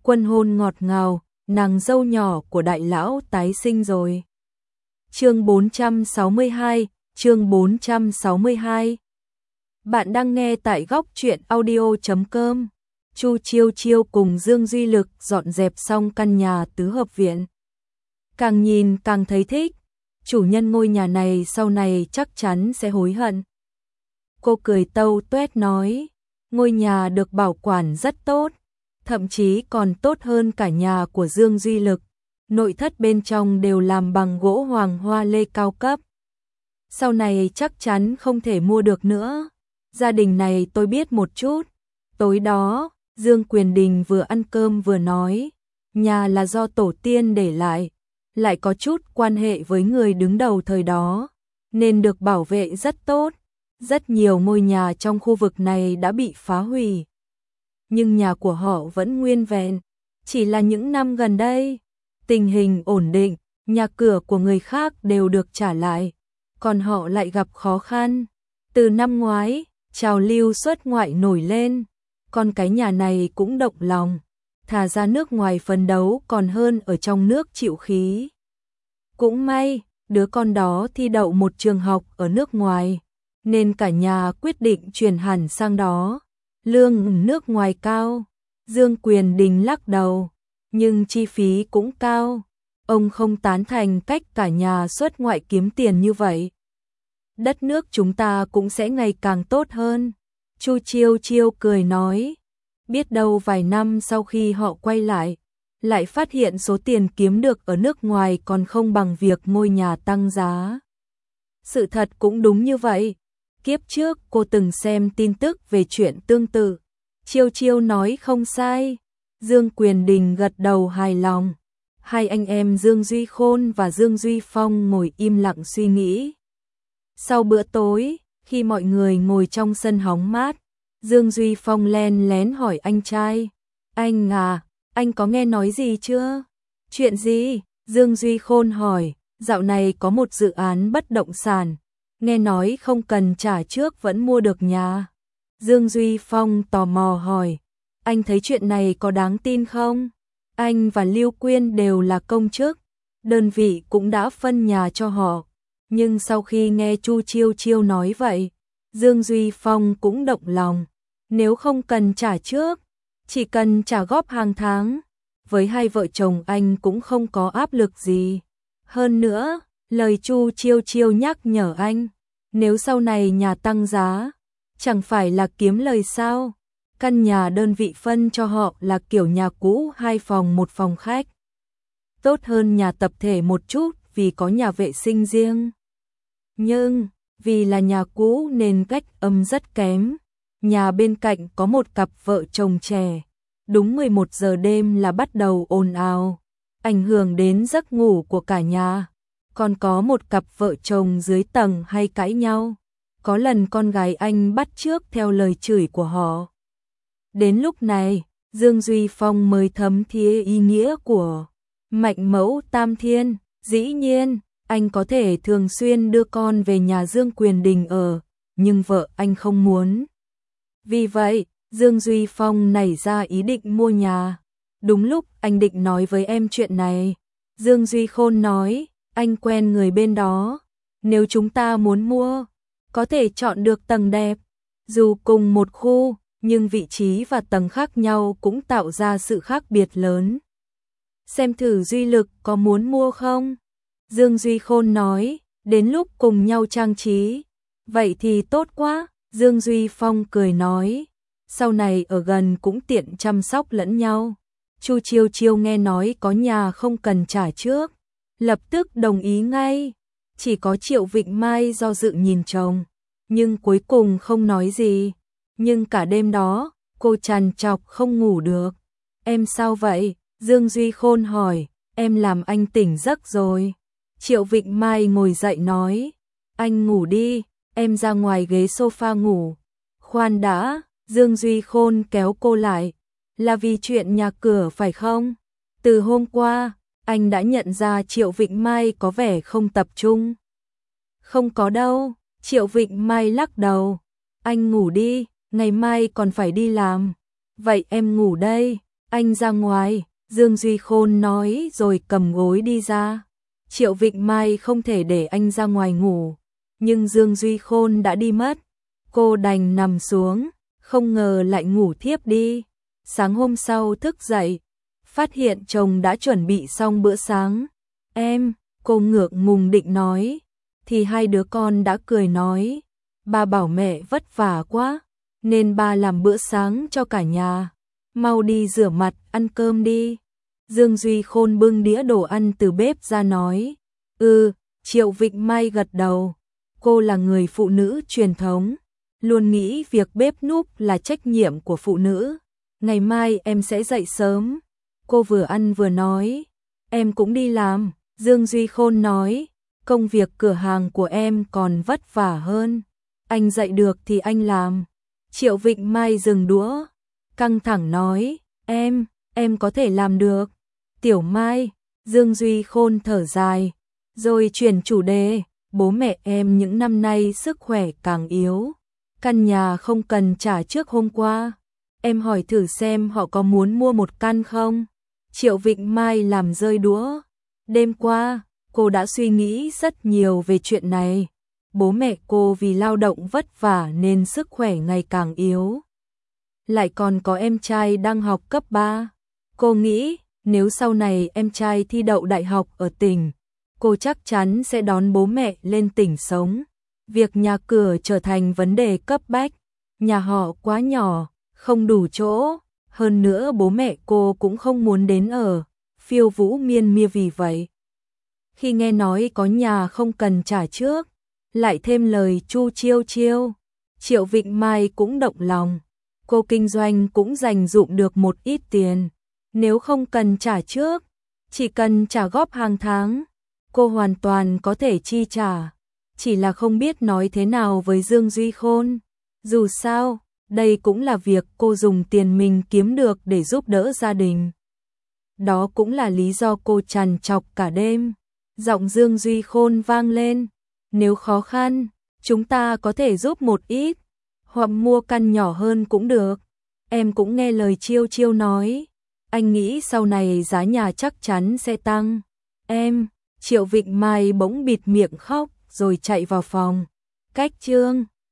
Quân hôn ngọt ngào, nàng dâu nhỏ của đại lão tái sinh rồi. Chương 462, chương 462. Bạn đang nghe tại góc truyện audio.com. Chu Chiêu Chiêu cùng Dương Duy Lực dọn dẹp xong căn nhà tứ hợp viện. Càng nhìn càng thấy thích, chủ nhân ngôi nhà này sau này chắc chắn sẽ hối hận. Cô cười tâu tuét nói, ngôi nhà được bảo quản rất tốt, thậm chí còn tốt hơn cả nhà của Dương Duy Lực. Nội thất bên trong đều làm bằng gỗ hoàng hoa lê cao cấp. Sau này chắc chắn không thể mua được nữa. Gia đình này tôi biết một chút. Tối đó, Dương Quyền Đình vừa ăn cơm vừa nói, nhà là do tổ tiên để lại có chút quan hệ với người đứng đầu thời đó, nên được bảo vệ rất tốt. Rất nhiều ngôi nhà trong khu vực này đã bị phá hủy, nhưng nhà của họ vẫn nguyên vẹn. Chỉ là những năm gần đây, tình hình ổn định, nhà cửa của người khác đều được trả lại, còn họ lại gặp khó khăn. Từ năm ngoái, trào lưu xuất ngoại nổi lên, con cái nhà này cũng động lòng, thà ra nước ngoài phấn đấu còn hơn ở trong nước chịu khí. Cũng may, đứa con đó thi đậu một trường học ở nước ngoài, nên cả nhà quyết định chuyển hẳn sang đó. Lương nước ngoài cao, Dương Quyền Đình lắc đầu, nhưng chi phí cũng cao. Ông không tán thành cách cả nhà xuất ngoại kiếm tiền như vậy. Đất nước chúng ta cũng sẽ ngày càng tốt hơn. Chu Chiêu Chiêu cười nói, biết đâu vài năm sau khi họ quay lại phát hiện số tiền kiếm được ở nước ngoài còn không bằng việc ngôi nhà tăng giá. Sự thật cũng đúng như vậy. Kiếp trước cô từng xem tin tức về chuyện tương tự. Chiêu Chiêu nói không sai. Dương Quyền Đình gật đầu hài lòng. Hai anh em Dương Duy Khôn và Dương Duy Phong ngồi im lặng suy nghĩ. Sau bữa tối, khi mọi người ngồi trong sân hóng mát, Dương Duy Phong len lén hỏi anh trai, anh à, anh có nghe nói gì chưa? Chuyện gì? Dương Duy Khôn hỏi, dạo này có một dự án bất động sản, nghe nói không cần trả trước vẫn mua được nhà. Dương Duy Phong tò mò hỏi, anh thấy chuyện này có đáng tin không? Anh và Lưu Quyên đều là công chức, đơn vị cũng đã phân nhà cho họ. Nhưng sau khi nghe Chu Chiêu Chiêu nói vậy, Dương Duy Phong cũng động lòng. Nếu không cần trả trước, chỉ cần trả góp hàng tháng, với hai vợ chồng anh cũng không có áp lực gì. Hơn nữa, lời Chu Chiêu Chiêu nhắc nhở anh, nếu sau này nhà tăng giá, chẳng phải là kiếm lời sao? Căn nhà đơn vị phân cho họ là kiểu nhà cũ 2 phòng 1 phòng khách. Tốt hơn nhà tập thể một chút vì có nhà vệ sinh riêng. Nhưng, vì là nhà cũ nên cách âm rất kém. Nhà bên cạnh có một cặp vợ chồng trẻ. Đúng 11 giờ đêm là bắt đầu ồn ào, ảnh hưởng đến giấc ngủ của cả nhà. Còn có một cặp vợ chồng dưới tầng hay cãi nhau. Có lần con gái anh bắt chước theo lời chửi của họ. Đến lúc này, Dương Duy Phong mới thấm thía ý nghĩa của Mạnh Mẫu Tam Thiên. Dĩ nhiên, anh có thể thường xuyên đưa con về nhà Dương Quyền Đình ở, nhưng vợ anh không muốn. Vì vậy, Dương Duy Phong nảy ra ý định mua nhà. Đúng lúc anh định nói với em chuyện này, Dương Duy Khôn nói, anh quen người bên đó. Nếu chúng ta muốn mua, có thể chọn được tầng đẹp. Dù cùng một khu, nhưng vị trí và tầng khác nhau cũng tạo ra sự khác biệt lớn. Xem thử Duy Lực có muốn mua không? Dương Duy Khôn nói, đến lúc cùng nhau trang trí. Vậy thì tốt quá, Dương Duy Phong cười nói, sau này ở gần cũng tiện chăm sóc lẫn nhau. Chu Chiêu Chiêu nghe nói có nhà không cần trả trước, lập tức đồng ý ngay. Chỉ có Triệu Vịnh Mai do dự nhìn chồng, nhưng cuối cùng không nói gì. Nhưng cả đêm đó, cô trằn trọc không ngủ được. Em sao vậy? Dương Duy Khôn hỏi, em làm anh tỉnh giấc rồi. Triệu Vịnh Mai ngồi dậy nói, anh ngủ đi, em ra ngoài ghế sofa ngủ. Khoan đã, Dương Duy Khôn kéo cô lại, là vì chuyện nhà cửa phải không? Từ hôm qua, anh đã nhận ra Triệu Vịnh Mai có vẻ không tập trung. Không có đâu, Triệu Vịnh Mai lắc đầu. Anh ngủ đi, ngày mai còn phải đi làm. Vậy em ngủ đây, Anh ra ngoài, Dương Duy Khôn nói rồi cầm gối đi ra. Triệu Vịnh Mai không thể để anh ra ngoài ngủ, nhưng Dương Duy Khôn đã đi mất. Cô đành nằm xuống, không ngờ lại ngủ thiếp đi. Sáng hôm sau thức dậy, phát hiện chồng đã chuẩn bị xong bữa sáng. Cô ngượng ngùng định nói, thì hai đứa con đã cười nói, ba bảo mẹ vất vả quá, nên ba làm bữa sáng cho cả nhà. Mau đi rửa mặt, ăn cơm đi. Dương Duy Khôn bưng đĩa đồ ăn từ bếp ra nói. Triệu Vịnh Mai gật đầu. Cô là người phụ nữ truyền thống, luôn nghĩ việc bếp núc là trách nhiệm của phụ nữ. Ngày mai em sẽ dậy sớm. Cô vừa ăn vừa nói, em cũng đi làm. Dương Duy Khôn nói, công việc cửa hàng của em còn vất vả hơn. Anh dậy được thì anh làm. Triệu Vịnh Mai dừng đũa, căng thẳng nói, em có thể làm được. Tiểu Mai, Dương Duy Khôn thở dài, rồi chuyển chủ đề, bố mẹ em những năm nay sức khỏe càng yếu. Căn nhà không cần trả trước hôm qua. Em hỏi thử xem họ có muốn mua một căn không? Triệu Vịnh Mai làm rơi đũa. Đêm qua, cô đã suy nghĩ rất nhiều về chuyện này. Bố mẹ cô vì lao động vất vả nên sức khỏe ngày càng yếu. Lại còn có em trai đang học cấp 3. Cô nghĩ, nếu sau này em trai thi đậu đại học ở tỉnh, cô chắc chắn sẽ đón bố mẹ lên tỉnh sống. Việc nhà cửa trở thành vấn đề cấp bách. Nhà họ quá nhỏ, không đủ chỗ. Hơn nữa bố mẹ cô cũng không muốn đến ở phiêu vũ miên mia vì vậy. Khi nghe nói có nhà không cần trả trước, lại thêm lời Chu Chiêu Chiêu, Triệu Vịnh Mai cũng động lòng. Cô kinh doanh cũng dành dụm được một ít tiền. Nếu không cần trả trước, chỉ cần trả góp hàng tháng, cô hoàn toàn có thể chi trả. Chỉ là không biết nói thế nào với Dương Duy Khôn. Dù sao, đây cũng là việc cô dùng tiền mình kiếm được để giúp đỡ gia đình. Đó cũng là lý do cô trằn trọc cả đêm. Giọng Dương Duy Khôn vang lên. Nếu khó khăn, chúng ta có thể giúp một ít, hoặc mua căn nhỏ hơn cũng được. Em cũng nghe lời Chiêu Chiêu nói. Anh nghĩ sau này giá nhà chắc chắn sẽ tăng. Triệu Vịnh Mai bỗng bịt miệng khóc rồi chạy vào phòng. Cách chương